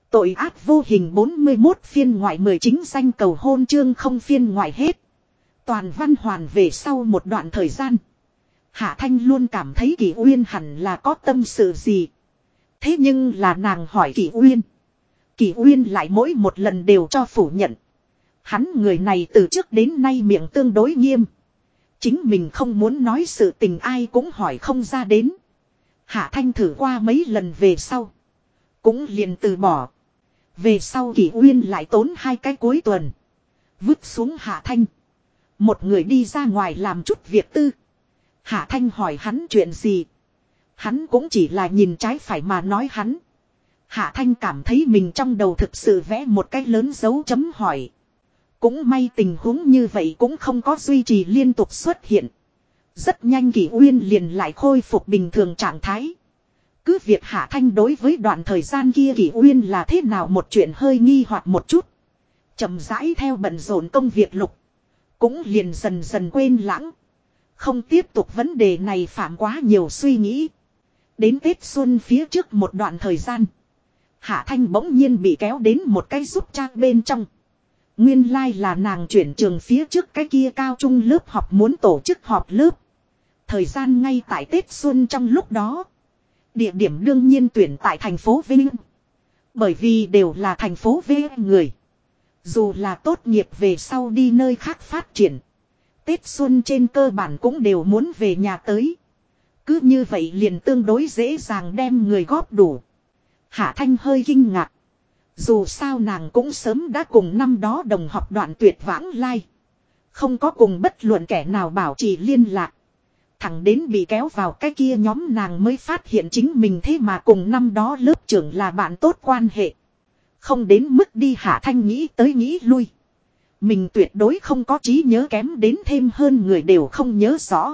Tội ác vô hình 41 phiên ngoại 10 chính danh cầu hôn chương không phiên ngoại hết. Toàn văn hoàn về sau một đoạn thời gian. Hạ Thanh luôn cảm thấy Kỷ Uyên hẳn là có tâm sự gì. Thế nhưng là nàng hỏi Kỷ Uyên. Kỷ Uyên lại mỗi một lần đều cho phủ nhận. Hắn người này từ trước đến nay miệng tương đối nghiêm. Chính mình không muốn nói sự tình ai cũng hỏi không ra đến. Hạ Thanh thử qua mấy lần về sau. Cũng liền từ bỏ. Về sau Kỷ Uyên lại tốn 2 cái cuối tuần. Vứt xuống Hạ Thanh. Một người đi ra ngoài làm chút việc tư. Hạ Thanh hỏi hắn chuyện gì. Hắn cũng chỉ là nhìn trái phải mà nói hắn. Hạ Thanh cảm thấy mình trong đầu thực sự vẽ một cái lớn dấu chấm hỏi. Cũng may tình huống như vậy cũng không có duy trì liên tục xuất hiện. Rất nhanh Kỷ Uyên liền lại khôi phục bình thường trạng thái. Cứ việc Hạ Thanh đối với đoạn thời gian kia Kỷ Uyên là thế nào một chuyện hơi nghi hoặc một chút. Chậm rãi theo bận rộn công việc lục. Cũng liền dần dần quên lãng. Không tiếp tục vấn đề này phạm quá nhiều suy nghĩ. Đến Tết Xuân phía trước một đoạn thời gian. Hạ Thanh bỗng nhiên bị kéo đến một cái giúp trang bên trong. Nguyên lai là nàng chuyển trường phía trước cái kia cao trung lớp học muốn tổ chức họp lớp. Thời gian ngay tại Tết Xuân trong lúc đó. Địa điểm đương nhiên tuyển tại thành phố Vinh. Bởi vì đều là thành phố Vinh người. Dù là tốt nghiệp về sau đi nơi khác phát triển. Tết Xuân trên cơ bản cũng đều muốn về nhà tới. Cứ như vậy liền tương đối dễ dàng đem người góp đủ. Hạ Thanh hơi kinh ngạc. Dù sao nàng cũng sớm đã cùng năm đó đồng học đoạn tuyệt vãng lai. Không có cùng bất luận kẻ nào bảo trì liên lạc. Thẳng đến bị kéo vào cái kia nhóm nàng mới phát hiện chính mình thế mà cùng năm đó lớp trưởng là bạn tốt quan hệ. Không đến mức đi Hạ Thanh nghĩ tới nghĩ lui. Mình tuyệt đối không có trí nhớ kém đến thêm hơn người đều không nhớ rõ.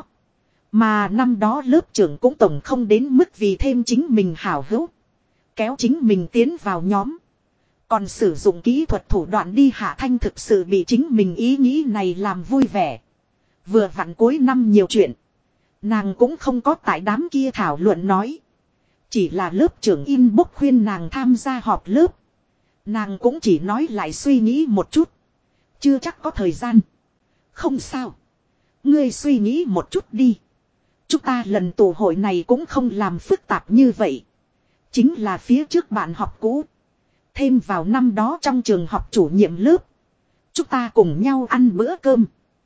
Mà năm đó lớp trưởng cũng tổng không đến mức vì thêm chính mình hảo hữu. Kéo chính mình tiến vào nhóm. Còn sử dụng kỹ thuật thủ đoạn đi Hạ Thanh thực sự bị chính mình ý nghĩ này làm vui vẻ. Vừa vặn cuối năm nhiều chuyện. Nàng cũng không có tại đám kia thảo luận nói. Chỉ là lớp trưởng inbox khuyên nàng tham gia họp lớp. Nàng cũng chỉ nói lại suy nghĩ một chút. Chưa chắc có thời gian. Không sao. Ngươi suy nghĩ một chút đi. Chúng ta lần tụ hội này cũng không làm phức tạp như vậy. Chính là phía trước bạn học cũ. Thêm vào năm đó trong trường học chủ nhiệm lớp. Chúng ta cùng nhau ăn bữa cơm.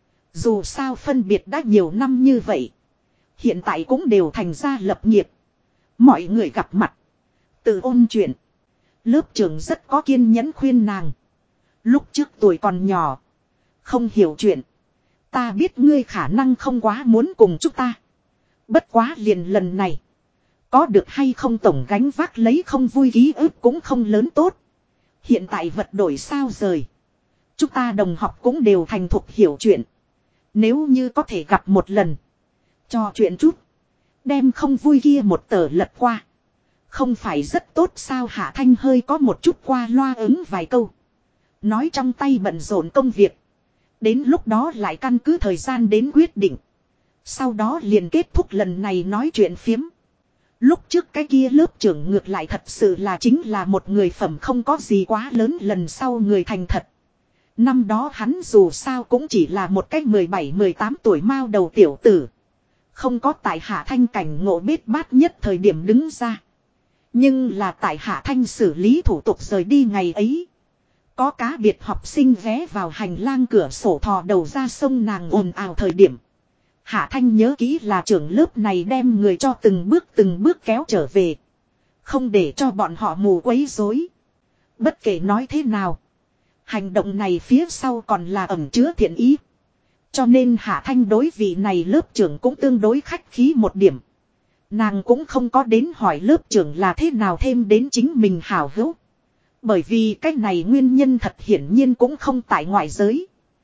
Dù sao phân biệt đã nhiều năm như vậy. Hiện tại cũng đều thành ra lập nghiệp. Mọi người gặp mặt. Tự ôn chuyện. Lớp trưởng rất có kiên nhẫn khuyên nàng. Lúc trước tuổi còn nhỏ. Không hiểu chuyện. Ta biết ngươi khả năng không quá muốn cùng chúng ta. Bất quá liền lần này. Có được hay không tổng gánh vác lấy không vui ký ức cũng không lớn tốt. Hiện tại vật đổi sao rời. Chúng ta đồng học cũng đều thành thục hiểu chuyện. Nếu như có thể gặp một lần. Trò chuyện chút. Đem không vui kia một tờ lật qua. Không phải rất tốt sao Hạ Thanh hơi có một chút qua loa ứng vài câu. Nói trong tay bận rộn công việc. Đến lúc đó lại căn cứ thời gian đến quyết định. Sau đó liền kết thúc lần này nói chuyện phiếm. Lúc trước cái kia lớp trưởng ngược lại thật sự là chính là một người phẩm không có gì quá lớn lần sau người thành thật. Năm đó hắn dù sao cũng chỉ là một cái 17-18 tuổi mao đầu tiểu tử. Không có tại Hạ Thanh cảnh ngộ bết bát nhất thời điểm đứng ra. Nhưng là tại Hạ Thanh xử lý thủ tục rời đi ngày ấy. Có cá biệt học sinh ghé vào hành lang cửa sổ thò đầu ra sông nàng ồn ào thời điểm. Hạ Thanh nhớ kỹ là trưởng lớp này đem người cho từng bước kéo trở về. Không để cho bọn họ mù quấy rối. Bất kể nói thế nào. Hành động này phía sau còn là ẩn chứa thiện ý. Cho nên Hạ Thanh đối vị này lớp trưởng cũng tương đối khách khí một điểm. Nàng cũng không có đến hỏi lớp trưởng là thế nào thêm đến chính mình hảo hữu. Bởi vì cái này nguyên nhân thật hiển nhiên cũng không tại ngoại giới.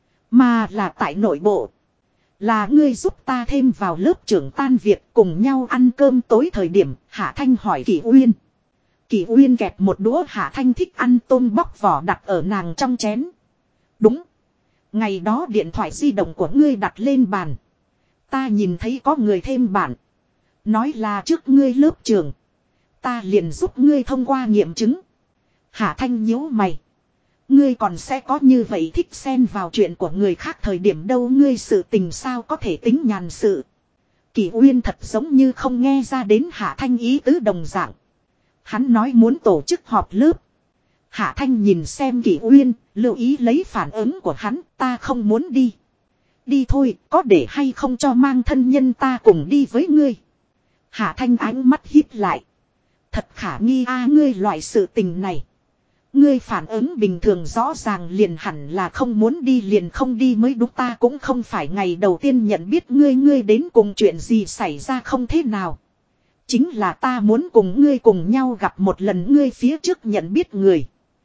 Mà là tại nội bộ. Là ngươi giúp ta thêm vào lớp trưởng tan việc cùng nhau ăn cơm tối thời điểm. Hạ Thanh hỏi Kỷ Uyên. Kỷ Uyên kẹp một đũa Hạ Thanh thích ăn tôm bóc vỏ đặt ở nàng trong chén. Đúng. Ngày đó điện thoại di động của ngươi đặt lên bàn. Ta nhìn thấy có người thêm bản. Nói là trước ngươi lớp trưởng. Ta liền giúp ngươi thông qua nghiệm chứng. Hạ Thanh nhíu mày. Ngươi còn sẽ có như vậy thích xen vào chuyện của người khác thời điểm đâu, ngươi sự tình sao có thể tính nhàn sự. Kỷ Uyên thật giống như không nghe ra đến Hạ Thanh ý tứ đồng dạng. Hắn nói muốn tổ chức họp lớp. Hạ Thanh nhìn xem Kỷ Uyên, lưu ý lấy phản ứng của hắn, ta không muốn đi. Đi thôi, có để hay không cho mang thân nhân ta cùng đi với ngươi. Hạ Thanh ánh mắt híp lại. Thật khả nghi ngươi loại sự tình này. Ngươi phản ứng bình thường rõ ràng liền hẳn là không muốn đi liền không đi mới đúng, ta cũng không phải ngày đầu tiên nhận biết ngươi đến cùng chuyện gì xảy ra không thế nào. Chính là ta muốn cùng ngươi cùng nhau gặp một lần ngươi phía trước nhận biết người.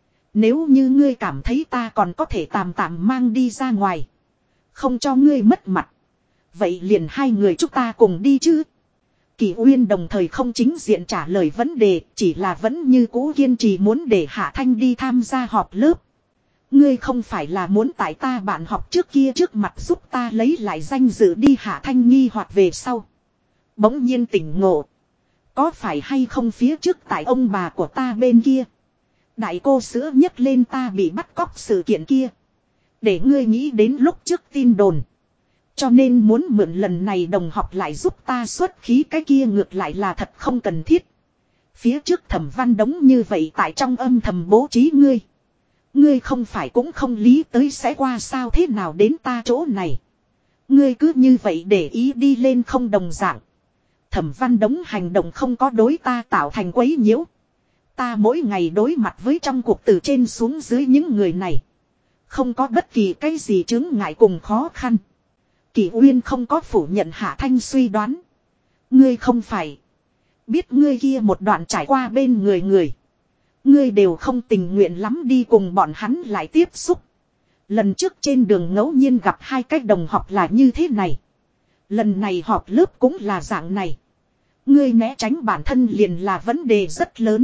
Nếu như ngươi cảm thấy ta còn có thể tạm mang đi ra ngoài. Không cho ngươi mất mặt. Vậy liền hai người chúng ta cùng đi chứ. Kỷ Uyên đồng thời không chính diện trả lời vấn đề, chỉ là vẫn như cũ kiên trì muốn để Hạ Thanh đi tham gia họp lớp. Ngươi không phải là muốn tại ta bạn học trước kia trước mặt giúp ta lấy lại danh dự đi. Hạ Thanh nghi hoặc về sau. Bỗng nhiên tỉnh ngộ. Có phải hay không phía trước tại ông bà của ta bên kia. Đại cô sữa nhấc lên ta bị bắt cóc sự kiện kia. Để ngươi nghĩ đến lúc trước tin đồn. Cho nên muốn mượn lần này đồng học lại giúp ta xuất khí, cái kia ngược lại là thật không cần thiết. Phía trước Thẩm Văn Đống như vậy tại trong âm thầm bố trí ngươi. Ngươi không phải cũng không lý tới sẽ qua sao thế nào đến ta chỗ này. Ngươi cứ như vậy để ý đi lên không đồng dạng. Thẩm Văn Đống hành động không có đối ta tạo thành quấy nhiễu. Ta mỗi ngày đối mặt với trong cuộc từ trên xuống dưới những người này. Không có bất kỳ cái gì chướng ngại cùng khó khăn. Kỷ Uyên không có phủ nhận Hạ Thanh suy đoán. Ngươi không phải. Biết ngươi kia một đoạn trải qua bên người. Ngươi đều không tình nguyện lắm đi cùng bọn hắn lại tiếp xúc. Lần trước trên đường ngẫu nhiên gặp hai cái đồng học là như thế này. Lần này họp lớp cũng là dạng này. Ngươi né tránh bản thân liền là vấn đề rất lớn.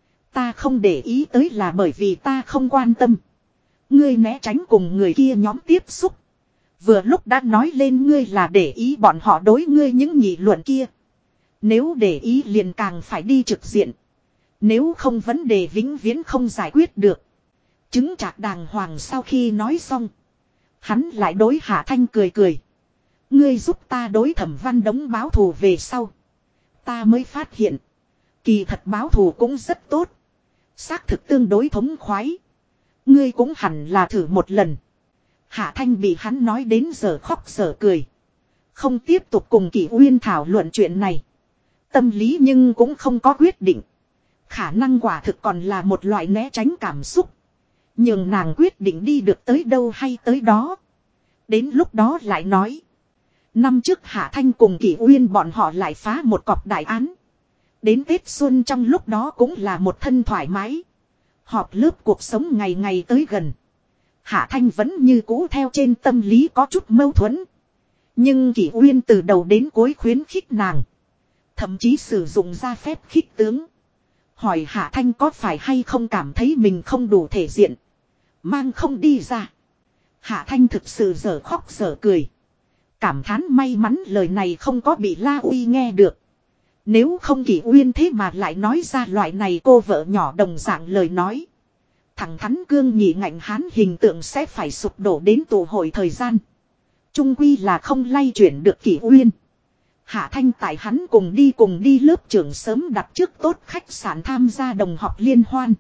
Ta không để ý tới là bởi vì ta không quan tâm. Ngươi né tránh cùng người kia nhóm tiếp xúc. Vừa lúc đã nói lên ngươi là để ý bọn họ đối ngươi những nghị luận kia. Nếu để ý liền càng phải đi trực diện. Nếu không vấn đề vĩnh viễn không giải quyết được. Chứng trạc đàng hoàng sau khi nói xong. Hắn lại đối Hạ Thanh cười. Ngươi giúp ta đối Thẩm Văn Đống báo thù về sau. Ta mới phát hiện. Kỳ thật báo thù cũng rất tốt. Xác thực tương đối thống khoái. Ngươi cũng hẳn là thử một lần. Hạ Thanh bị hắn nói đến giờ khóc giờ cười. Không tiếp tục cùng Kỷ Uyên thảo luận chuyện này. Tâm lý nhưng cũng không có quyết định. Khả năng quả thực còn là một loại né tránh cảm xúc. Nhưng nàng quyết định đi được tới đâu hay tới đó. Đến lúc đó lại nói. Năm trước Hạ Thanh cùng Kỷ Uyên bọn họ lại phá một cọc đại án. Đến Tết Xuân trong lúc đó cũng là một thân thoải mái. Họp lớp cuộc sống ngày ngày tới gần. Hạ Thanh vẫn như cũ theo trên tâm lý có chút mâu thuẫn. Nhưng Kỷ Uyên từ đầu đến cuối khuyến khích nàng. Thậm chí sử dụng ra phép khích tướng. Hỏi Hạ Thanh có phải hay không cảm thấy mình không đủ thể diện. Mang không đi ra. Hạ Thanh thực sự dở khóc dở cười. Cảm thán may mắn lời này không có bị La Uy nghe được. Nếu không Kỷ Uyên thế mà lại nói ra loại này cô vợ nhỏ đồng dạng lời nói. Thẳng thắn cương nhị ngạnh hán hình tượng sẽ phải sụp đổ đến tụ hội thời gian. Trung quy là không lay chuyển được Kỷ Uyên. Hạ Thanh tại hắn cùng đi lớp trưởng sớm đặt trước tốt khách sạn tham gia đồng học liên hoan.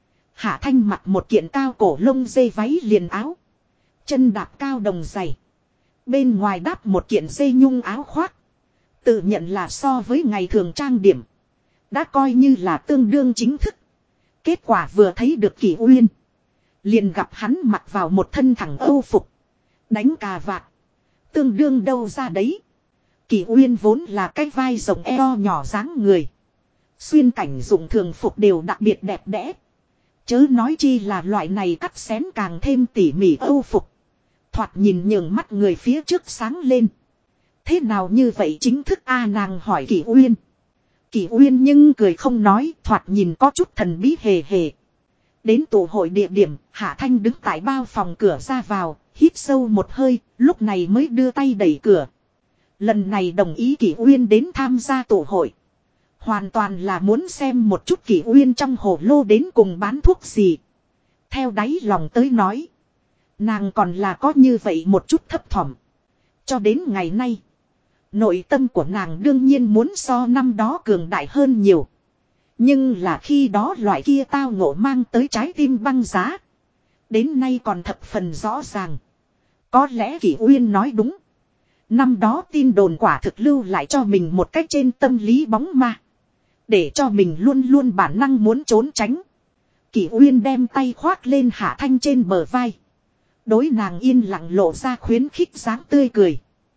Hạ Thanh mặc một kiện cao cổ lông dây váy liền áo. Chân đạp cao đồng giày. Bên ngoài đáp một kiện dây nhung áo khoác. Tự nhận là so với ngày thường trang điểm. Đã coi như là tương đương chính thức. Kết quả vừa thấy được Kỷ Uyên. Liền gặp hắn mặc vào một thân thẳng âu phục. Đánh cà vạt. Tương đương đâu ra đấy. Kỷ Uyên vốn là cái vai rộng eo nhỏ dáng người. Xuyên cảnh dụng thường phục đều đặc biệt đẹp đẽ. Chớ nói chi là loại này cắt xén càng thêm tỉ mỉ âu phục. Thoạt nhìn nhường mắt người phía trước sáng lên. Thế nào như vậy chính thức nàng hỏi Kỷ Uyên. Kỷ Uyên nhưng cười không nói, thoạt nhìn có chút thần bí hề hề. Đến tụ hội địa điểm, Hạ Thanh đứng tại bao phòng cửa ra vào, hít sâu một hơi, lúc này mới đưa tay đẩy cửa. Lần này đồng ý Kỷ Uyên đến tham gia tụ hội. Hoàn toàn là muốn xem một chút Kỷ Uyên trong hồ lô đến cùng bán thuốc gì. Theo đáy lòng tới nói. Nàng còn là có như vậy một chút thấp thỏm. Cho đến ngày nay. Nội tâm của nàng đương nhiên muốn so năm đó cường đại hơn nhiều. Nhưng là khi đó loại kia tao ngộ mang tới trái tim băng giá. Đến nay còn thập phần rõ ràng. Có lẽ Kỷ Uyên nói đúng. Năm đó tin đồn quả thực lưu lại cho mình một cách trên tâm lý bóng ma. Để cho mình luôn luôn bản năng muốn trốn tránh. Kỷ Uyên đem tay khoác lên Hạ Thanh trên bờ vai. Đối nàng yên lặng lộ ra khuyến khích dáng tươi cười.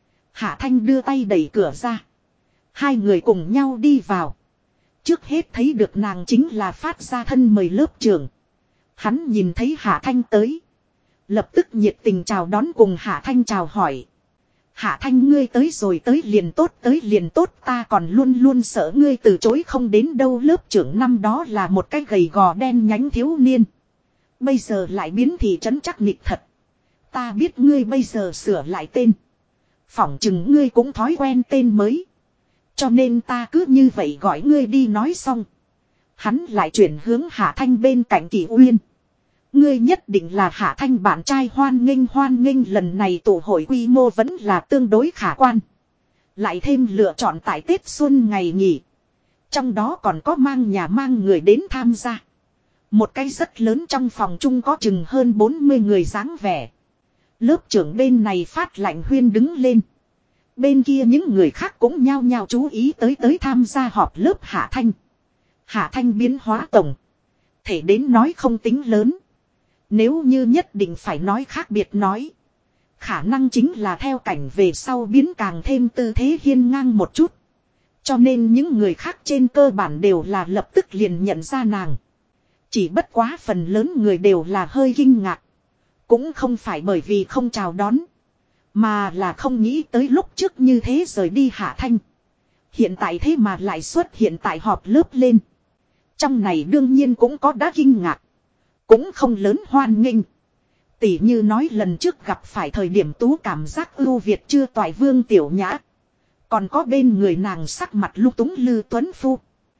Hạ Thanh đưa tay đẩy cửa ra. Hai người cùng nhau đi vào. Trước hết thấy được nàng chính là phát ra thân mời lớp trưởng. Hắn nhìn thấy Hạ Thanh tới. Lập tức nhiệt tình chào đón cùng Hạ Thanh chào hỏi. Hạ Thanh ngươi tới rồi tới liền tốt ta còn luôn luôn sợ ngươi từ chối không đến đâu lớp trưởng năm đó là một cái gầy gò đen nhánh thiếu niên. Bây giờ lại biến thị trấn chắc nịch thật. Ta biết ngươi bây giờ sửa lại tên. Phỏng chừng ngươi cũng thói quen tên mới. Cho nên ta cứ như vậy gọi ngươi đi nói xong. Hắn lại chuyển hướng Hạ Thanh bên cạnh Kỷ Uyên. Ngươi nhất định là Hạ Thanh bạn trai hoan nghênh lần này tụ hội quy mô vẫn là tương đối khả quan. Lại thêm lựa chọn tại Tết Xuân ngày nghỉ. Trong đó còn có mang nhà mang người đến tham gia. Một cái rất lớn trong phòng chung có chừng hơn 40 người dáng vẻ. Lớp trưởng bên này phát lạnh huyên đứng lên. Bên kia những người khác cũng nhao nhao chú ý tới tham gia họp lớp Hạ Thanh. Hạ Thanh biến hóa tổng. Thể đến nói không tính lớn. Nếu như nhất định phải nói khác biệt nói. Khả năng chính là theo cảnh về sau biến càng thêm tư thế hiên ngang một chút. Cho nên những người khác trên cơ bản đều là lập tức liền nhận ra nàng. Chỉ bất quá phần lớn người đều là hơi kinh ngạc. Cũng không phải bởi vì không chào đón. Mà là không nghĩ tới lúc trước như thế rời đi Hạ Thanh. Hiện tại thế mà lại xuất hiện tại họp lớp lên. Trong này đương nhiên cũng có đã kinh ngạc. Cũng không lớn hoan nghênh. Tỉ như nói lần trước gặp phải thời điểm tú cảm giác ưu việt chưa toại Vương Tiểu Nhã. Còn có bên người nàng sắc mặt lung túng Lư Tuấn Phu.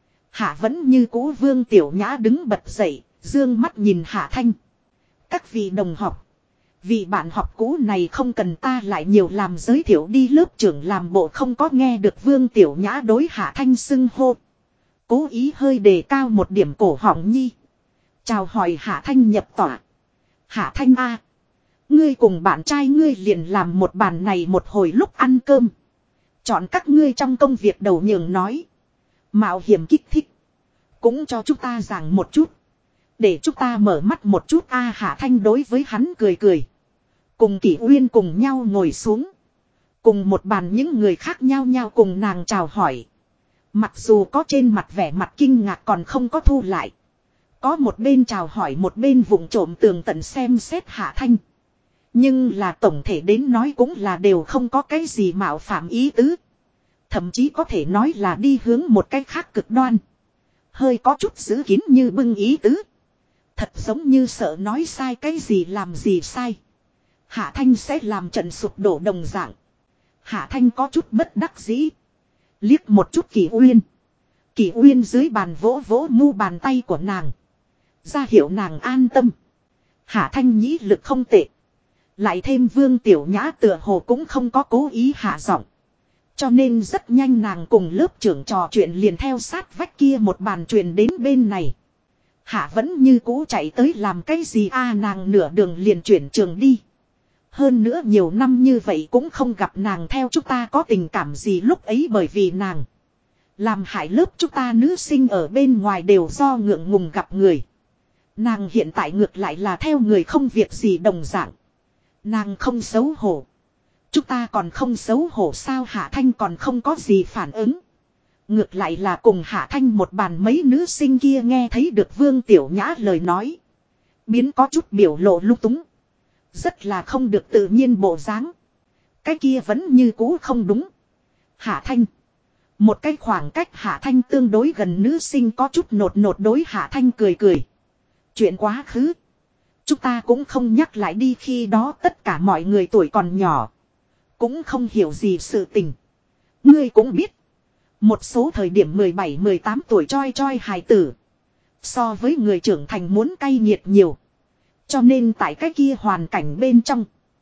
Hạ vẫn như cũ Vương Tiểu Nhã đứng bật dậy, dương mắt nhìn Hạ Thanh. Các vị đồng học. Vị bạn học cũ này không cần ta lại nhiều làm giới thiệu đi lớp trưởng làm bộ không có nghe được Vương Tiểu Nhã đối Hạ Thanh xưng hô. Cố ý hơi đề cao một điểm cổ họng nhi. Chào hỏi Hạ Thanh nhập tỏa. Hạ Thanh a, ngươi cùng bạn trai ngươi liền làm một bàn này một hồi lúc ăn cơm. Chọn các ngươi trong công việc đầu nhường nói. Mạo hiểm kích thích. Cũng cho chúng ta giảng một chút. Để chúng ta mở mắt một chút a. Hạ Thanh đối với hắn cười cười. Cùng Kỷ Uyên cùng nhau ngồi xuống. Cùng một bàn những người khác nhau cùng nàng chào hỏi. Mặc dù có trên mặt vẻ mặt kinh ngạc còn không có thu lại. Có một bên chào hỏi một bên vụng trộm tường tận xem xét Hạ Thanh. Nhưng là tổng thể đến nói cũng là đều không có cái gì mạo phạm ý tứ. Thậm chí có thể nói là đi hướng một cái khác cực đoan. Hơi có chút giữ kín như bưng ý tứ. Thật giống như sợ nói sai cái gì làm gì sai. Hạ Thanh sẽ làm trận sụp đổ đồng dạng. Hạ Thanh có chút bất đắc dĩ. Liếc một chút Kỷ Uyên. Kỷ Uyên dưới bàn vỗ vỗ mu bàn tay của nàng. Ra hiệu nàng an tâm. Hạ Thanh nhĩ lực không tệ. Lại thêm Vương Tiểu Nhã tựa hồ cũng không có cố ý hạ giọng. Cho nên rất nhanh nàng cùng lớp trưởng trò chuyện liền theo sát vách kia một bàn truyền đến bên này. Hạ vẫn như cũ chạy tới làm cái gì a, nàng nửa đường liền chuyển trường đi. Hơn nữa nhiều năm như vậy cũng không gặp nàng theo chúng ta có tình cảm gì lúc ấy bởi vì nàng. Làm hại lớp chúng ta nữ sinh ở bên ngoài đều do ngượng ngùng gặp người. Nàng hiện tại ngược lại là theo người không việc gì đồng dạng. Nàng không xấu hổ. Chúng ta còn không xấu hổ sao? Hạ Thanh còn không có gì phản ứng. Ngược lại là cùng Hạ Thanh một bàn mấy nữ sinh kia nghe thấy được Vương Tiểu Nhã lời nói. Biến có chút biểu lộ lung túng. Rất là không được tự nhiên bộ dáng. Cái kia vẫn như cũ không đúng. Hạ Thanh. Một cái khoảng cách Hạ Thanh tương đối gần nữ sinh có chút nột nột đối Hạ Thanh cười cười. Chuyện quá khứ. Chúng ta cũng không nhắc lại đi, khi đó tất cả mọi người tuổi còn nhỏ. Cũng không hiểu gì sự tình. Ngươi cũng biết. Một số thời điểm 17-18 tuổi choi choi hài tử. So với người trưởng thành muốn cay nghiệt nhiều. Cho nên tại cái kia hoàn cảnh bên trong.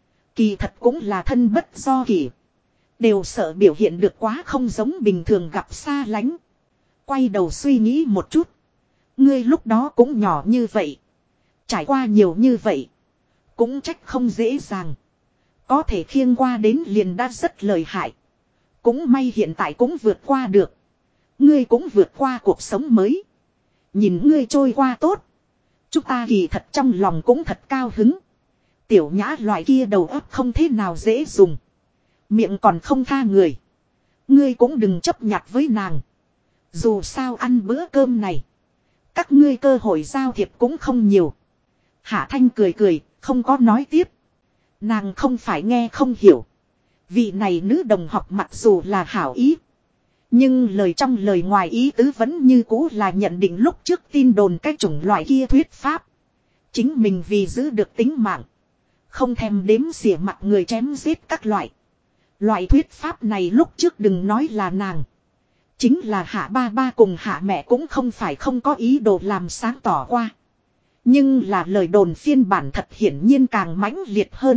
Kỳ thật cũng là thân bất do kỷ. Đều sợ biểu hiện được quá không giống bình thường gặp xa lánh. Quay đầu suy nghĩ một chút. Ngươi lúc đó cũng nhỏ như vậy. Trải qua nhiều như vậy. Cũng trách không dễ dàng. Có thể khiêng qua đến liền đã rất lợi hại. Cũng may hiện tại cũng vượt qua được. Ngươi cũng vượt qua cuộc sống mới. Nhìn ngươi trôi qua tốt. Chúng ta kỳ thật trong lòng cũng thật cao hứng. Tiểu Nhã loại kia đầu óc không thế nào dễ dùng. Miệng còn không tha người. Ngươi cũng đừng chấp nhặt với nàng. Dù sao ăn bữa cơm này. Các ngươi cơ hội giao thiệp cũng không nhiều. Hạ Thanh cười cười, không có nói tiếp. Nàng không phải nghe không hiểu. Vị này nữ đồng học mặc dù là hảo ý. Nhưng lời trong lời ngoài ý tứ vẫn như cũ là nhận định lúc trước tin đồn cái chủng loại kia thuyết pháp. Chính mình vì giữ được tính mạng. Không thèm đếm xỉa mặt người chém giết các loại. Loại thuyết pháp này lúc trước đừng nói là nàng. Chính là Hạ ba ba cùng Hạ mẹ cũng không phải không có ý đồ làm sáng tỏ qua. Nhưng là lời đồn phiên bản thật hiển nhiên càng mãnh liệt hơn.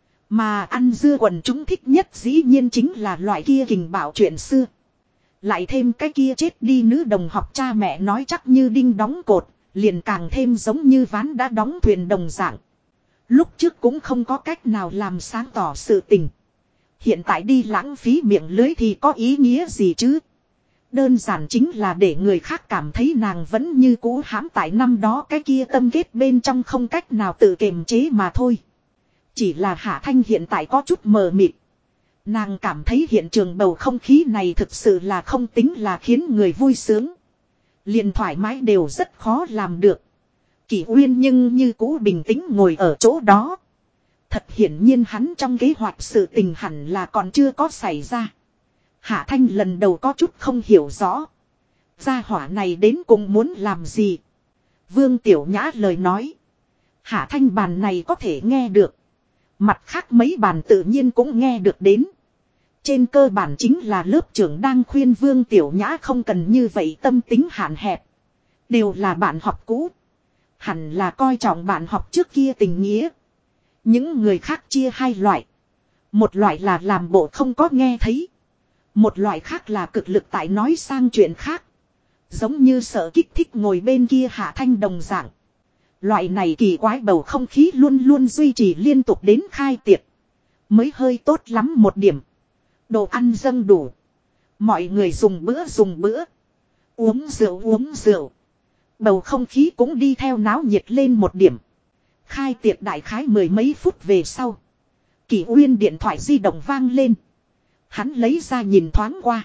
Mà ăn dưa quần chúng thích nhất dĩ nhiên chính là loại kia kình bảo chuyện xưa. Lại thêm cái kia chết đi nữ đồng học cha mẹ nói chắc như đinh đóng cột, liền càng thêm giống như ván đã đóng thuyền đồng dạng. Lúc trước cũng không có cách nào làm sáng tỏ sự tình. Hiện tại đi lãng phí miệng lưới thì có ý nghĩa gì chứ? Đơn giản chính là để người khác cảm thấy nàng vẫn như cũ hãm tại năm đó cái kia tâm kết bên trong không cách nào tự kiềm chế mà thôi. Chỉ là Hạ Thanh hiện tại có chút mờ mịt. Nàng cảm thấy hiện trường bầu không khí này thực sự là không tính là khiến người vui sướng. Liền thoải mái đều rất khó làm được. Kỷ Uyên nhưng như cũ bình tĩnh ngồi ở chỗ đó. Thật hiển nhiên hắn trong kế hoạch sự tình hẳn là còn chưa có xảy ra. Hạ Thanh lần đầu có chút không hiểu rõ. Gia hỏa này đến cùng muốn làm gì? Vương Tiểu Nhã lời nói. Hạ Thanh bàn này có thể nghe được. Mặt khác mấy bàn tự nhiên cũng nghe được đến. Trên cơ bản chính là lớp trưởng đang khuyên Vương Tiểu Nhã không cần như vậy tâm tính hạn hẹp. Đều là bạn học cũ. Hẳn là coi trọng bạn học trước kia tình nghĩa. Những người khác chia hai loại. Một loại là làm bộ không có nghe thấy. Một loại khác là cực lực tại nói sang chuyện khác. Giống như sợ kích thích ngồi bên kia Hạ Thanh đồng dạng. Loại này kỳ quái bầu không khí luôn luôn duy trì liên tục đến khai tiệc. Mới hơi tốt lắm một điểm. Đồ ăn dâng đủ. Mọi người dùng bữa. Uống rượu. Bầu không khí cũng đi theo náo nhiệt lên một điểm. Khai tiệc đại khái mười mấy phút về sau. Kỷ Uyên điện thoại di động vang lên. Hắn lấy ra nhìn thoáng qua.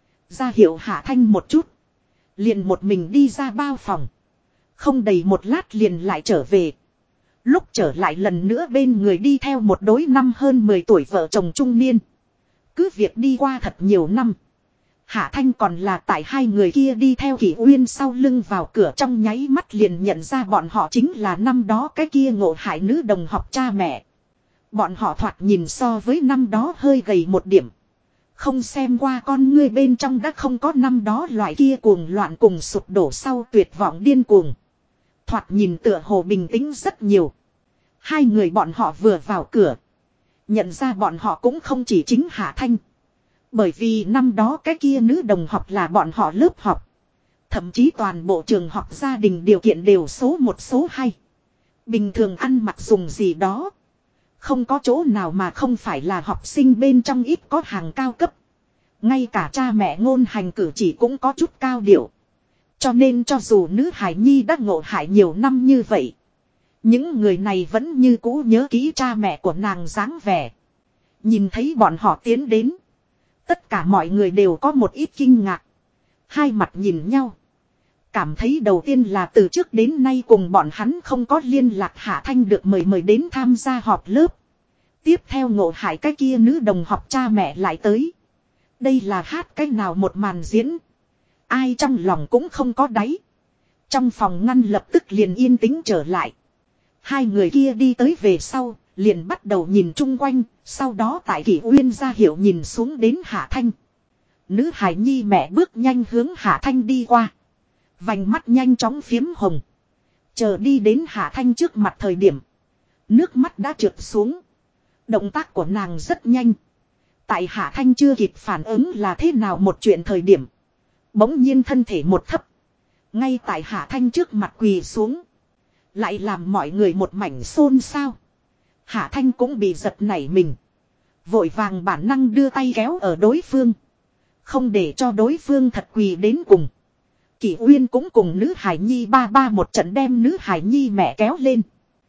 Ra hiệu Hạ Thanh một chút. Liền một mình đi ra bao phòng. Không đầy một lát liền lại trở về. Lúc trở lại lần nữa bên người đi theo một đối năm hơn 10 tuổi vợ chồng trung niên. Cứ việc đi qua thật nhiều năm. Hạ Thanh còn là tại hai người kia đi theo Kỷ Uyên sau lưng vào cửa trong nháy mắt liền nhận ra bọn họ chính là năm đó cái kia ngộ hại nữ đồng học cha mẹ. Bọn họ thoạt nhìn so với năm đó hơi gầy một điểm. Không xem qua con ngươi bên trong đã không có năm đó loại kia cuồng loạn cùng sụp đổ sau tuyệt vọng điên cuồng. Thoạt nhìn tựa hồ bình tĩnh rất nhiều. Hai người bọn họ vừa vào cửa. Nhận ra bọn họ cũng không chỉ chính Hạ Thanh. Bởi vì năm đó cái kia nữ đồng học là bọn họ lớp học. Thậm chí toàn bộ trường học gia đình điều kiện đều số một số hai. Bình thường ăn mặc dùng gì đó. Không có chỗ nào mà không phải là học sinh bên trong ít có hàng cao cấp. Ngay cả cha mẹ ngôn hành cử chỉ cũng có chút cao điệu. Cho nên cho dù nữ hải nhi đã ngộ hại nhiều năm như vậy. Những người này vẫn như cũ nhớ kỹ cha mẹ của nàng dáng vẻ. Nhìn thấy bọn họ tiến đến. Tất cả mọi người đều có một ít kinh ngạc. Hai mặt nhìn nhau. Cảm thấy đầu tiên là từ trước đến nay cùng bọn hắn không có liên lạc Hạ Thanh được mời đến tham gia họp lớp. Tiếp theo ngộ hại cái kia nữ đồng học cha mẹ lại tới. Đây là hát cái nào một màn diễn. Ai trong lòng cũng không có đáy. Trong phòng ngăn lập tức liền yên tĩnh trở lại. Hai người kia đi tới về sau, liền bắt đầu nhìn chung quanh, sau đó tại Kỷ Uyên ra hiệu nhìn xuống đến Hạ Thanh. Nữ hài nhi mẹ bước nhanh hướng Hạ Thanh đi qua. Vành mắt nhanh chóng phiếm hồng. Chờ đi đến Hạ Thanh trước mặt thời điểm. Nước mắt đã trượt xuống. Động tác của nàng rất nhanh. Tại Hạ Thanh chưa kịp phản ứng là thế nào một chuyện thời điểm. Bỗng nhiên thân thể một thấp. Ngay tại Hạ Thanh trước mặt quỳ xuống. Lại làm mọi người một mảnh xôn xao. Hạ Thanh cũng bị giật nảy mình. Vội vàng bản năng đưa tay kéo ở đối phương. Không để cho đối phương thật quỳ đến cùng. Kỷ Uyên cũng cùng nữ hải nhi ba ba một trận đem nữ hải nhi mẹ kéo lên.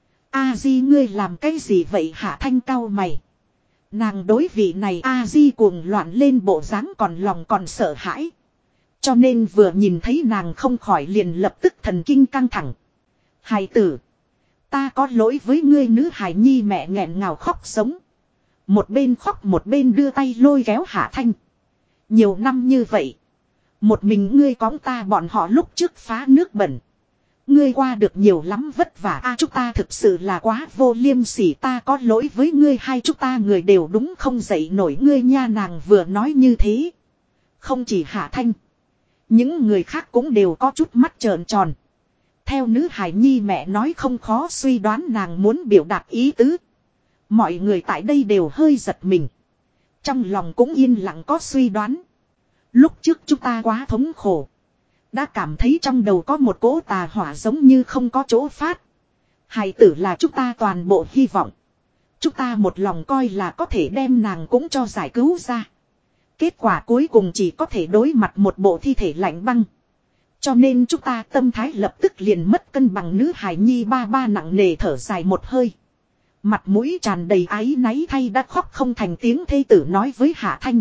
A Di ngươi làm cái gì vậy Hạ Thanh cau mày. Nàng đối vị này A Di cuồng loạn lên bộ dáng còn lòng còn sợ hãi. Cho nên vừa nhìn thấy nàng không khỏi liền lập tức thần kinh căng thẳng. Hài tử. Ta có lỗi với ngươi nữ hài nhi mẹ nghẹn ngào khóc sống. Một bên khóc một bên đưa tay lôi kéo Hạ Thanh. Nhiều năm như vậy. Một mình ngươi cõng ta bọn họ lúc trước phá nước bẩn. Ngươi qua được nhiều lắm vất vả a chúng ta thực sự là quá vô liêm sỉ ta có lỗi với ngươi hai chúng ta người đều đúng không dậy nổi ngươi nha nàng vừa nói như thế. Không chỉ Hạ Thanh. Những người khác cũng đều có chút mắt trợn tròn. Theo nữ hài nhi mẹ nói không khó suy đoán nàng muốn biểu đạt ý tứ. Mọi người tại đây đều hơi giật mình. Trong lòng cũng yên lặng có suy đoán. Lúc trước chúng ta quá thống khổ. Đã cảm thấy trong đầu có một cỗ tà hỏa giống như không có chỗ phát. Hài tử là chúng ta toàn bộ hy vọng. Chúng ta một lòng coi là có thể đem nàng cũng cho giải cứu ra. Kết quả cuối cùng chỉ có thể đối mặt một bộ thi thể lạnh băng. Cho nên chúng ta tâm thái lập tức liền mất cân bằng nữ hài nhi ba ba nặng nề thở dài một hơi. Mặt mũi tràn đầy áy náy thay đã khóc không thành tiếng thê tử nói với Hạ Thanh.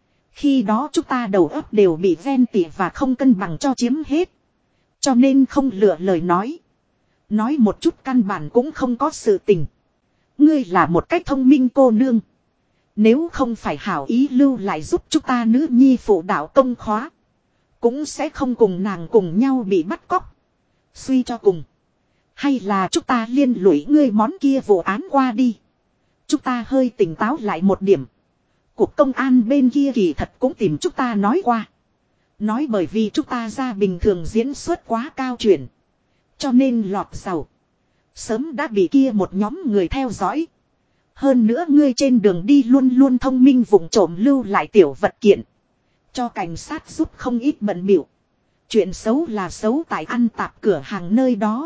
Khi đó chúng ta đầu óc đều bị ven tỉ và không cân bằng cho chiếm hết. Cho nên không lựa lời nói. Nói một chút căn bản cũng không có sự tình. Ngươi là một cách thông minh cô nương. Nếu không phải hảo ý lưu lại giúp chúng ta nữ nhi phụ đạo công khóa. Cũng sẽ không cùng nàng cùng nhau bị bắt cóc. Suy cho cùng. Hay là chúng ta liên lụy ngươi món kia vụ án qua đi. Chúng ta hơi tỉnh táo lại một điểm. Cục công an bên kia kỳ thật cũng tìm chúng ta nói qua. Nói bởi vì chúng ta ra bình thường diễn xuất quá cao chuyển. Cho nên lọt giàu. Sớm đã bị kia một nhóm người theo dõi. Hơn nữa ngươi trên đường đi luôn luôn thông minh vụng trộm lưu lại tiểu vật kiện. Cho cảnh sát giúp không ít bận bịu. Chuyện xấu là xấu tại ăn tạp cửa hàng nơi đó.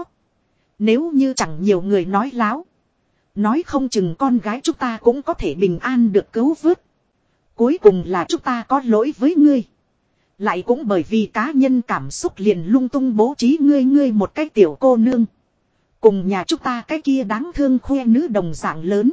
Nếu như chẳng nhiều người nói láo. Nói không chừng con gái chúng ta cũng có thể bình an được cứu vớt. Cuối cùng là chúng ta có lỗi với ngươi. Lại cũng bởi vì cá nhân cảm xúc liền lung tung bố trí ngươi một cái tiểu cô nương. Cùng nhà chúng ta cái kia đáng thương khoe nữ đồng dạng lớn.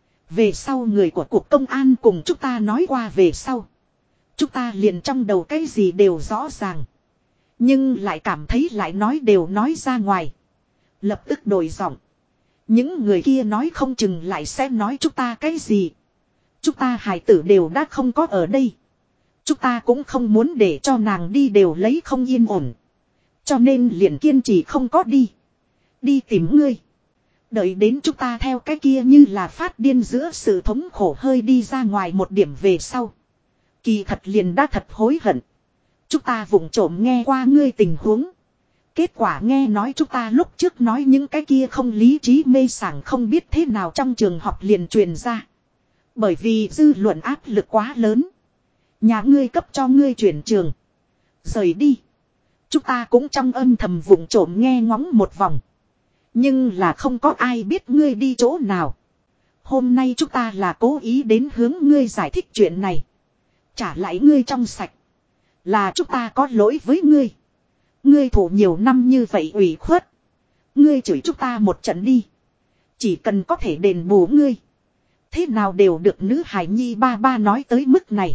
Về sau người của cục công an cùng chúng ta nói qua về sau. Chúng ta liền trong đầu cái gì đều rõ ràng. Nhưng lại cảm thấy lại nói đều nói ra ngoài. Lập tức đổi giọng. Những người kia nói không chừng lại sẽ nói chúng ta cái gì. Chúng ta hài tử đều đã không có ở đây. Chúng ta cũng không muốn để cho nàng đi đều lấy không yên ổn. Cho nên liền kiên trì không có đi. Đi tìm ngươi. Đợi đến chúng ta theo cái kia như là phát điên giữa sự thống khổ hơi đi ra ngoài một điểm về sau. Kỳ thật liền đã thật hối hận. Chúng ta vụng trộm nghe qua ngươi tình huống. Kết quả nghe nói chúng ta lúc trước nói những cái kia không lý trí mê sảng không biết thế nào trong trường học liền truyền ra. Bởi vì dư luận áp lực quá lớn. Nhà ngươi cấp cho ngươi chuyển trường. Rời đi. Chúng ta cũng trong âm thầm vụng trộm nghe ngóng một vòng. Nhưng là không có ai biết ngươi đi chỗ nào. Hôm nay chúng ta là cố ý đến hướng ngươi giải thích chuyện này. Trả lại ngươi trong sạch. Là chúng ta có lỗi với ngươi. Ngươi thủ nhiều năm như vậy ủy khuất. Ngươi chửi chúng ta một trận đi. Chỉ cần có thể đền bù ngươi. Thế nào đều được nữ hài nhi ba ba nói tới mức này.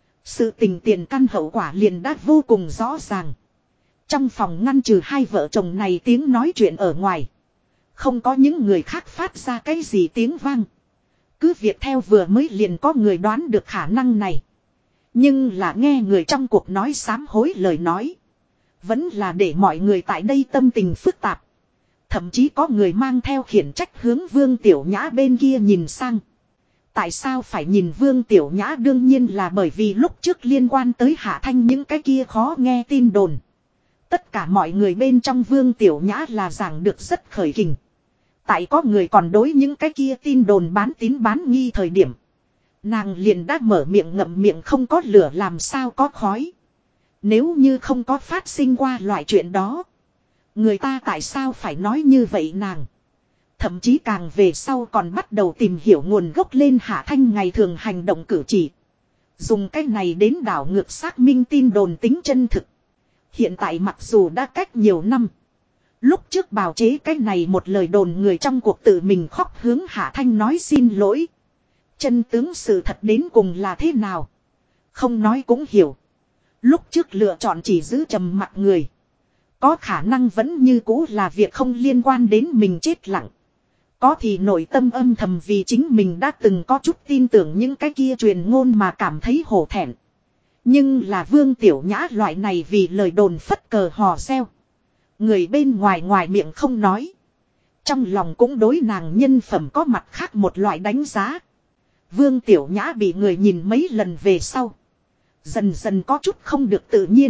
Sự tình tiền căn hậu quả liền đã vô cùng rõ ràng. Trong phòng ngăn trừ hai vợ chồng này tiếng nói chuyện ở ngoài. Không có những người khác phát ra cái gì tiếng vang. Cứ việc theo vừa mới liền có người đoán được khả năng này. Nhưng là nghe người trong cuộc nói sám hối lời nói. Vẫn là để mọi người tại đây tâm tình phức tạp. Thậm chí có người mang theo khiển trách hướng Vương Tiểu Nhã bên kia nhìn sang. tại sao phải nhìn Vương Tiểu Nhã, đương nhiên là bởi vì lúc trước liên quan tới Hạ Thanh những cái kia khó nghe tin đồn. Tất cả mọi người bên trong Vương Tiểu Nhã là giảng được rất khởi kình. Tại có người còn đối những cái kia tin đồn bán tín bán nghi thời điểm. Nàng liền đã mở miệng ngậm miệng không có lửa làm sao có khói. Nếu như không có phát sinh qua loại chuyện đó. Người ta tại sao phải nói như vậy nàng. Thậm chí càng về sau còn bắt đầu tìm hiểu nguồn gốc lên Hạ Thanh ngày thường hành động cử chỉ. Dùng cái này đến đảo ngược xác minh tin đồn tính chân thực. Hiện tại mặc dù đã cách nhiều năm. Lúc trước bào chế cái này một lời đồn người trong cuộc tự mình khóc hướng Hạ Thanh nói xin lỗi. Chân tướng sự thật đến cùng là thế nào? Không nói cũng hiểu. Lúc trước lựa chọn chỉ giữ trầm mặc người. Có khả năng vẫn như cũ là việc không liên quan đến mình chết lặng. Có thì nội tâm âm thầm vì chính mình đã từng có chút tin tưởng những cái kia truyền ngôn mà cảm thấy hổ thẹn. Nhưng là Vương Tiểu Nhã loại này vì lời đồn phất cờ hò reo. Người bên ngoài ngoài miệng không nói. Trong lòng cũng đối nàng nhân phẩm có mặt khác một loại đánh giá. Vương Tiểu Nhã bị người nhìn mấy lần về sau. Dần dần có chút không được tự nhiên.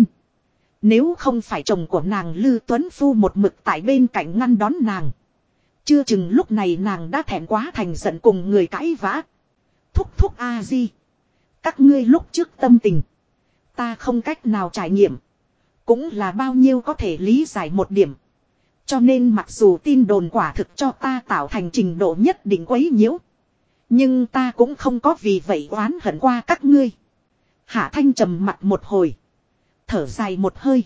Nếu không phải chồng của nàng Lư Tuấn Phu một mực tại bên cạnh ngăn đón nàng. Chưa chừng lúc này nàng đã thẹn quá thành giận cùng người cãi vã. Thúc thúc a di. Các ngươi lúc trước tâm tình. Ta không cách nào trải nghiệm. Cũng là bao nhiêu có thể lý giải một điểm. Cho nên mặc dù tin đồn quả thực cho ta tạo thành trình độ nhất định quấy nhiễu. Nhưng ta cũng không có vì vậy oán hận qua các ngươi. Hạ Thanh trầm mặt một hồi. Thở dài một hơi.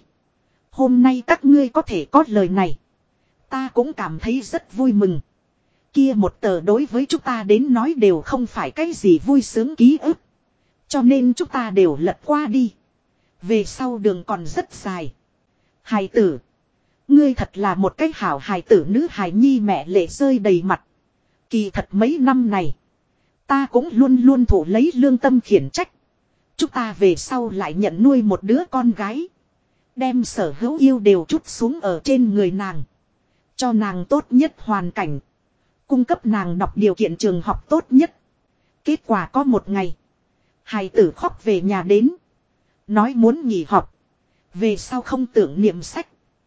Hôm nay các ngươi có thể có lời này. Ta cũng cảm thấy rất vui mừng. Kia một tờ đối với chúng ta đến nói đều không phải cái gì vui sướng ký ức. Cho nên chúng ta đều lật qua đi. Về sau đường còn rất dài. Hài tử. Ngươi thật là một cái hảo hài tử nữ hài nhi mẹ lệ rơi đầy mặt. Kỳ thật mấy năm này. Ta cũng luôn luôn thủ lấy lương tâm khiển trách. Chúng ta về sau lại nhận nuôi một đứa con gái. Đem sở hữu yêu đều trút xuống ở trên người nàng. Cho nàng tốt nhất hoàn cảnh. Cung cấp nàng đọc điều kiện trường học tốt nhất. Kết quả có một ngày. Hài tử khóc về nhà đến. Nói muốn nghỉ học. Về sau không tưởng niệm sách.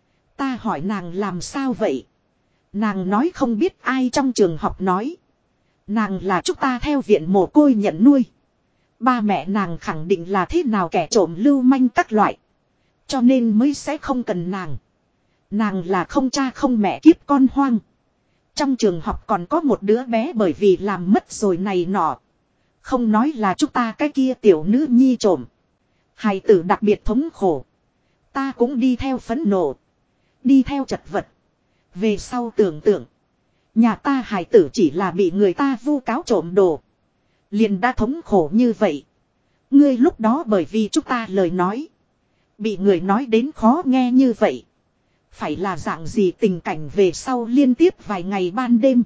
Ta hỏi nàng làm sao vậy. Nàng nói không biết ai trong trường học nói. Nàng là chúng ta theo viện mồ côi nhận nuôi. Ba mẹ nàng khẳng định là thế nào kẻ trộm lưu manh các loại. Cho nên mới sẽ không cần nàng. Nàng là không cha không mẹ kiếp con hoang. Trong trường học còn có một đứa bé bởi vì làm mất rồi này nọ. Không nói là chúng ta cái kia tiểu nữ nhi trộm. Hài tử đặc biệt thống khổ. Ta cũng đi theo phẫn nộ. Đi theo chật vật. Về sau tưởng tượng. Nhà ta hài tử chỉ là bị người ta vu cáo trộm đồ. Liền đã thống khổ như vậy. Ngươi lúc đó bởi vì chúng ta lời nói. Bị người nói đến khó nghe như vậy. Phải là dạng gì tình cảnh về sau liên tiếp vài ngày ban đêm.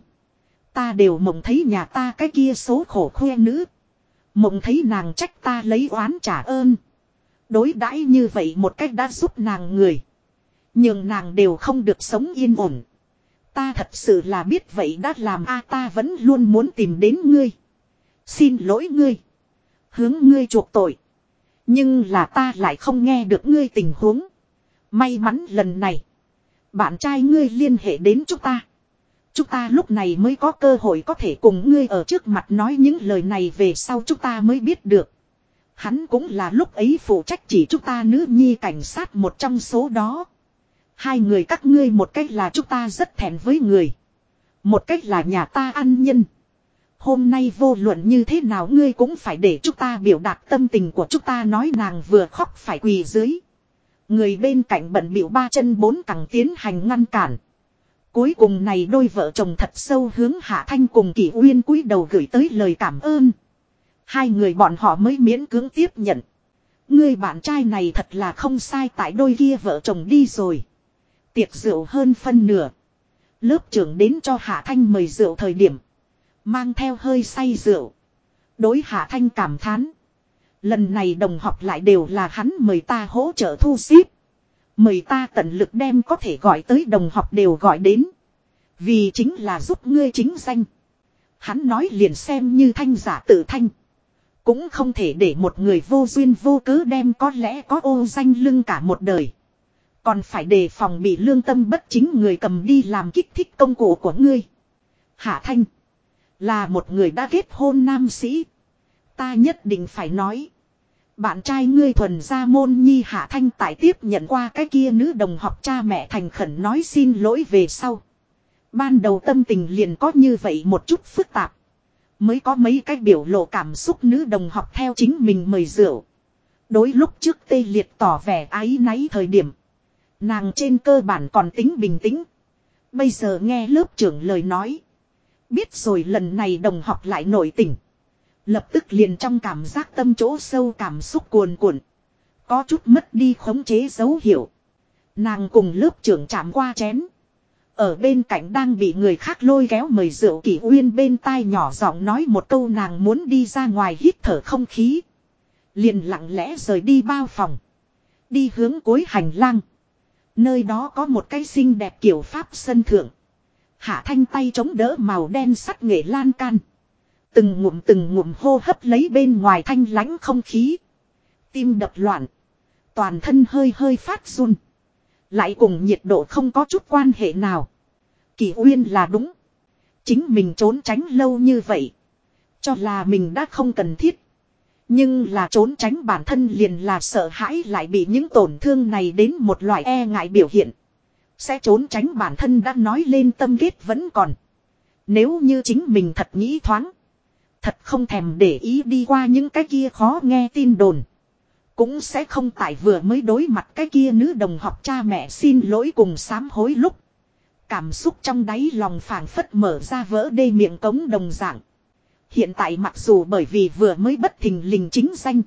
Ta đều mộng thấy nhà ta cái kia số khổ khoe nữ. Mộng thấy nàng trách ta lấy oán trả ơn. Đối đãi như vậy một cách đã giúp nàng người. Nhưng nàng đều không được sống yên ổn. Ta thật sự là biết vậy đã làm ta vẫn luôn muốn tìm đến ngươi. Xin lỗi ngươi. Hướng ngươi chuộc tội. Nhưng là ta lại không nghe được ngươi tình huống. May mắn lần này. Bạn trai ngươi liên hệ đến chúng ta. Chúng ta lúc này mới có cơ hội có thể cùng ngươi ở trước mặt nói những lời này về sau chúng ta mới biết được. Hắn cũng là lúc ấy phụ trách chỉ chúng ta nữ nhi cảnh sát một trong số đó. Hai người các ngươi một cách là chúng ta rất thẹn với người. Một cách là nhà ta ăn nhân. Hôm nay vô luận như thế nào ngươi cũng phải để chúng ta biểu đạt tâm tình của chúng ta nói nàng vừa khóc phải quỳ dưới. Người bên cạnh bận bịu ba chân bốn cẳng tiến hành ngăn cản. Cuối cùng này đôi vợ chồng thật sâu hướng Hạ Thanh cùng Kỷ Uyên cúi đầu gửi tới lời cảm ơn. Hai người bọn họ mới miễn cưỡng tiếp nhận. Người bạn trai này thật là không sai tại đôi kia vợ chồng đi rồi. Tiệc rượu hơn phân nửa. Lớp trưởng đến cho Hạ Thanh mời rượu thời điểm. Mang theo hơi say rượu. Đối Hạ Thanh cảm thán. Lần này đồng học lại đều là hắn mời ta hỗ trợ thu xếp. Mời ta tận lực đem có thể gọi tới đồng học đều gọi đến. Vì chính là giúp ngươi chính danh. Hắn nói liền xem như thanh giả tự thanh. Cũng không thể để một người vô duyên vô cớ đem có lẽ có ô danh lưng cả một đời. Còn phải đề phòng bị lương tâm bất chính người cầm đi làm kích thích công cụ của ngươi. Hạ Thanh. Là một người đã kết hôn nam sĩ. Ta nhất định phải nói. Bạn trai ngươi thuần gia môn nhi Hạ Thanh tại tiếp nhận qua cái kia nữ đồng học cha mẹ thành khẩn nói xin lỗi về sau. Ban đầu tâm tình liền có như vậy một chút phức tạp. Mới có mấy cái biểu lộ cảm xúc nữ đồng học theo chính mình mời rượu. Đối lúc trước tê liệt tỏ vẻ áy náy thời điểm. Nàng trên cơ bản còn tính bình tĩnh. Bây giờ nghe lớp trưởng lời nói. Biết rồi lần này đồng học lại nổi tỉnh. Lập tức liền trong cảm giác tâm chỗ sâu cảm xúc cuồn cuộn. Có chút mất đi khống chế dấu hiệu. Nàng cùng lớp trưởng chạm qua chén. Ở bên cạnh đang bị người khác lôi kéo mời rượu Kỷ Uyên bên tai nhỏ giọng nói một câu nàng muốn đi ra ngoài hít thở không khí. Liền lặng lẽ rời đi bao phòng. Đi hướng cuối hành lang. Nơi đó có một cái xinh đẹp kiểu pháp sân thượng. Hạ Thanh tay chống đỡ màu đen sắt nghệ lan can. Từng ngụm hô hấp lấy bên ngoài thanh lãnh không khí. Tim đập loạn. Toàn thân hơi hơi phát run. Lại cùng nhiệt độ không có chút quan hệ nào. Kỷ Uyên là đúng. Chính mình trốn tránh lâu như vậy. Cho là mình đã không cần thiết. Nhưng là trốn tránh bản thân liền là sợ hãi lại bị những tổn thương này đến một loại e ngại biểu hiện. Sẽ trốn tránh bản thân đã nói lên tâm kết vẫn còn. Nếu như chính mình thật nghĩ thoáng. Thật không thèm để ý đi qua những cái kia khó nghe tin đồn. Cũng sẽ không tại vừa mới đối mặt cái kia nữ đồng học cha mẹ xin lỗi cùng sám hối lúc. Cảm xúc trong đáy lòng phảng phất mở ra vỡ đê miệng cống đồng dạng. Hiện tại mặc dù bởi vì vừa mới bất thình lình chính danh.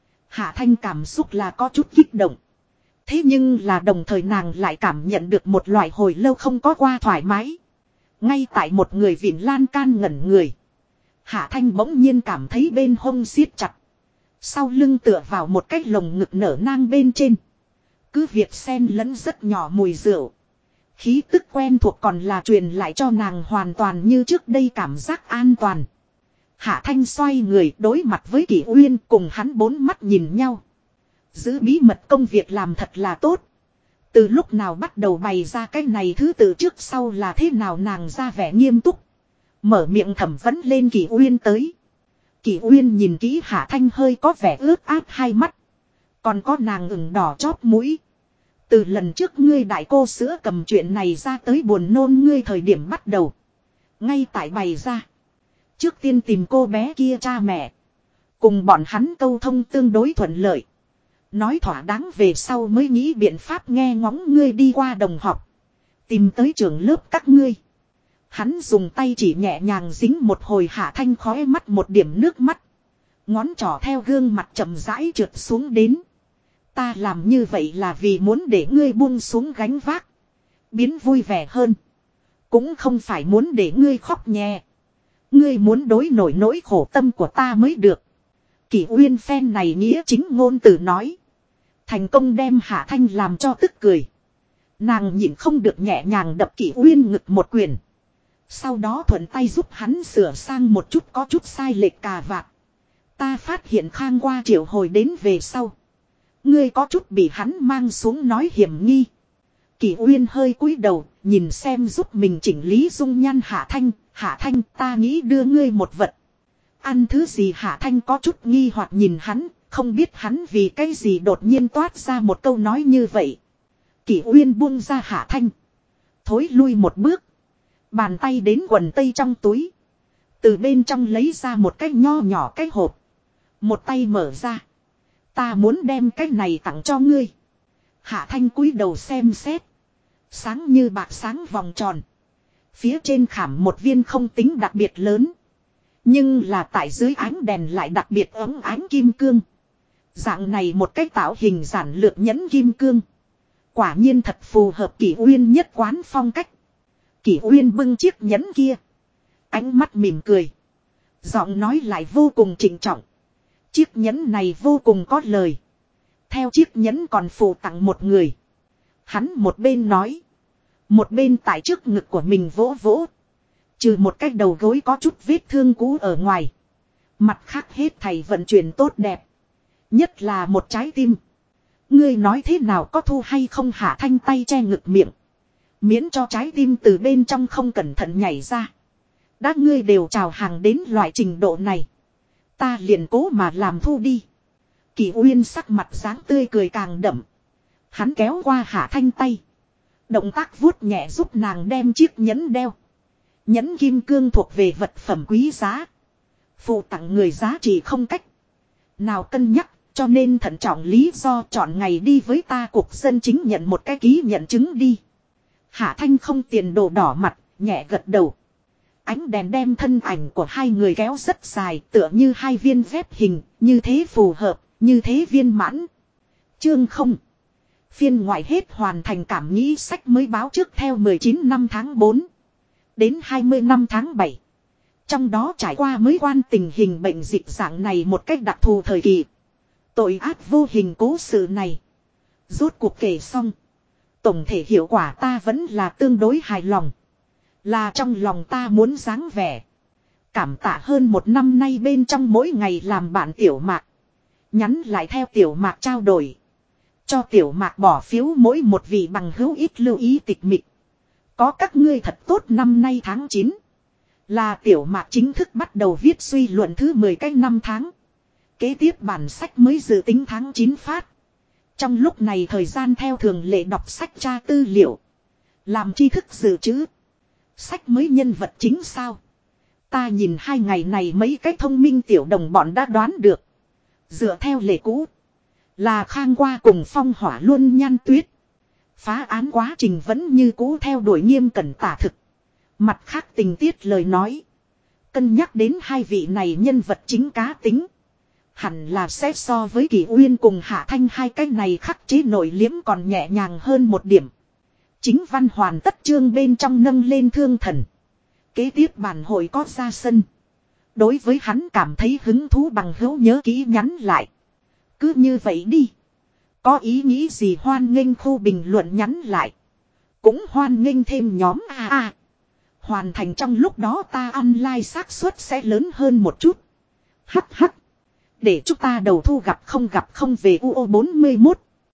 Hạ Thanh cảm xúc là có chút kích động. Thế nhưng là đồng thời nàng lại cảm nhận được một loại hồi lâu không có qua thoải mái. Ngay tại một người vịn lan can ngẩn người. Hạ Thanh bỗng nhiên cảm thấy bên hông siết chặt. Sau lưng tựa vào một cái lồng ngực nở nang bên trên. Cứ việc xen lẫn rất nhỏ mùi rượu. Khí tức quen thuộc còn là truyền lại cho nàng hoàn toàn như trước đây cảm giác an toàn. Hạ Thanh xoay người đối mặt với Kỷ Uyên cùng hắn bốn mắt nhìn nhau. Giữ bí mật công việc làm thật là tốt. Từ lúc nào bắt đầu bày ra cái này thứ tự trước sau là thế nào nàng ra vẻ nghiêm túc. Mở miệng thẩm vấn lên Kỷ Uyên tới. Kỷ Uyên nhìn kỹ Hạ Thanh hơi có vẻ ướt át hai mắt. Còn có nàng ửng đỏ chóp mũi. Từ lần trước ngươi đại cô sữa cầm chuyện này ra tới buồn nôn ngươi thời điểm bắt đầu. Ngay tại bày ra. Trước tiên tìm cô bé kia cha mẹ. Cùng bọn hắn câu thông tương đối thuận lợi. Nói thỏa đáng về sau mới nghĩ biện pháp nghe ngóng ngươi đi qua đồng học. Tìm tới trường lớp các ngươi. Hắn dùng tay chỉ nhẹ nhàng dính một hồi Hạ Thanh khóe mắt một điểm nước mắt. Ngón trỏ theo gương mặt chậm rãi trượt xuống đến. Ta làm như vậy là vì muốn để ngươi buông xuống gánh vác. Biến vui vẻ hơn. Cũng không phải muốn để ngươi khóc nhẹ. Ngươi muốn đối nổi nỗi khổ tâm của ta mới được. Kỷ Uyên phen này nghĩa chính ngôn từ nói. Thành công đem Hạ Thanh làm cho tức cười. Nàng nhịn không được nhẹ nhàng đập Kỷ Uyên ngực một quyền. Sau đó thuận tay giúp hắn sửa sang một chút có chút sai lệch cà vạt. Ta phát hiện Khang qua triệu hồi đến về sau. Ngươi có chút bị hắn mang xuống nói hiểm nghi. Kỷ Uyên hơi cúi đầu, nhìn xem giúp mình chỉnh lý dung nhan Hạ Thanh. Hạ Thanh, ta nghĩ đưa ngươi một vật. Ăn thứ gì Hạ Thanh có chút nghi hoặc nhìn hắn, không biết hắn vì cái gì đột nhiên toát ra một câu nói như vậy. Kỷ Uyên buông ra Hạ Thanh. Thối lui một bước. Bàn tay đến quần tây trong túi. Từ bên trong lấy ra một cái nho nhỏ cái hộp. Một tay mở ra. Ta muốn đem cái này tặng cho ngươi. Hạ Thanh cúi đầu xem xét. Sáng như bạc sáng vòng tròn. Phía trên khảm một viên không tính đặc biệt lớn. Nhưng là tại dưới ánh đèn lại đặc biệt ấm ánh kim cương. Dạng này một cái tạo hình giản lược nhẫn kim cương. Quả nhiên thật phù hợp Kỷ Uyên nhất quán phong cách. Kỷ Uyên bưng chiếc nhẫn kia. Ánh mắt mỉm cười. Giọng nói lại vô cùng trịnh trọng. Chiếc nhẫn này vô cùng có lời. Theo chiếc nhẫn còn phụ tặng một người. Hắn một bên nói. Một bên tại trước ngực của mình vỗ vỗ. Trừ một cái đầu gối có chút vết thương cũ ở ngoài. Mặt khác hết thầy vận chuyển tốt đẹp. Nhất là một trái tim. Ngươi nói thế nào có thu hay không? Hạ Thanh tay che ngực miệng. Miễn cho trái tim từ bên trong không cẩn thận nhảy ra. Đã ngươi đều chào hàng đến loại trình độ này. Ta liền cố mà làm thu đi. Kỳ Uyên sắc mặt dáng tươi cười càng đậm. Hắn kéo qua Hạ Thanh tay. Động tác vuốt nhẹ giúp nàng đem chiếc nhẫn đeo. Nhẫn kim cương thuộc về vật phẩm quý giá. Phụ tặng người giá trị không cách nào cân nhắc, cho nên thận trọng lý do chọn ngày đi với ta cục dân chính nhận một cái ký nhận chứng đi. Hạ Thanh không tiền đồ đỏ mặt, nhẹ gật đầu. Ánh đèn đem thân ảnh của hai người kéo rất dài, tựa như hai viên ghép hình, như thế phù hợp, như thế viên mãn. Chương 0. Phiên ngoại hết hoàn thành. Cảm nghĩ sách mới báo trước theo 19 năm tháng 4 đến 20 năm tháng 7. Trong đó trải qua mới quan tình hình bệnh dịch dạng này một cách đặc thù thời kỳ. Tội ác vô hình cố sự này rốt cuộc kể xong. Tổng thể hiệu quả ta vẫn là tương đối hài lòng. Là trong lòng ta muốn dáng vẻ. Cảm tạ hơn một năm nay bên trong mỗi ngày làm bạn Tiểu Mạc. Nhắn lại theo Tiểu Mạc trao đổi. Cho Tiểu Mạc bỏ phiếu mỗi một vị bằng hữu ít lưu ý tịch mịch. Có các ngươi thật tốt. Năm nay tháng 9. Là Tiểu Mạc chính thức bắt đầu viết suy luận thứ 10 cái năm tháng. Kế tiếp bản sách mới dự tính tháng 9 phát. Trong lúc này thời gian theo thường lệ đọc sách tra tư liệu. Làm tri thức dự trữ. Sách mới nhân vật chính sao? Ta nhìn 2 ngày này mấy cái thông minh tiểu đồng bọn đã đoán được. Dựa theo lệ cũ. Là Khang Qua cùng Phong Hỏa luôn Nhan Tuyết. Phá án quá trình vẫn như cũ theo đuổi nghiêm cẩn tả thực. Mặt khác tình tiết lời nói. Cân nhắc đến hai vị này nhân vật chính cá tính. Hẳn là sẽ so với Kỳ Uyên cùng Hạ Thanh hai cái này khắc chế nội liếm còn nhẹ nhàng hơn một điểm. Chính văn hoàn tất chương bên trong nâng lên thương thần. Kế tiếp bản hội có ra sân. Đối với hắn cảm thấy hứng thú bằng hữu nhớ kỹ nhắn lại. Cứ như vậy đi. Có ý nghĩ gì hoan nghênh khu bình luận nhắn lại. Cũng hoan nghênh thêm nhóm AA. Hoàn thành trong lúc đó ta online xác suất sẽ lớn hơn một chút. Hắc hắc. Để chúng ta đầu thu gặp không về UO41.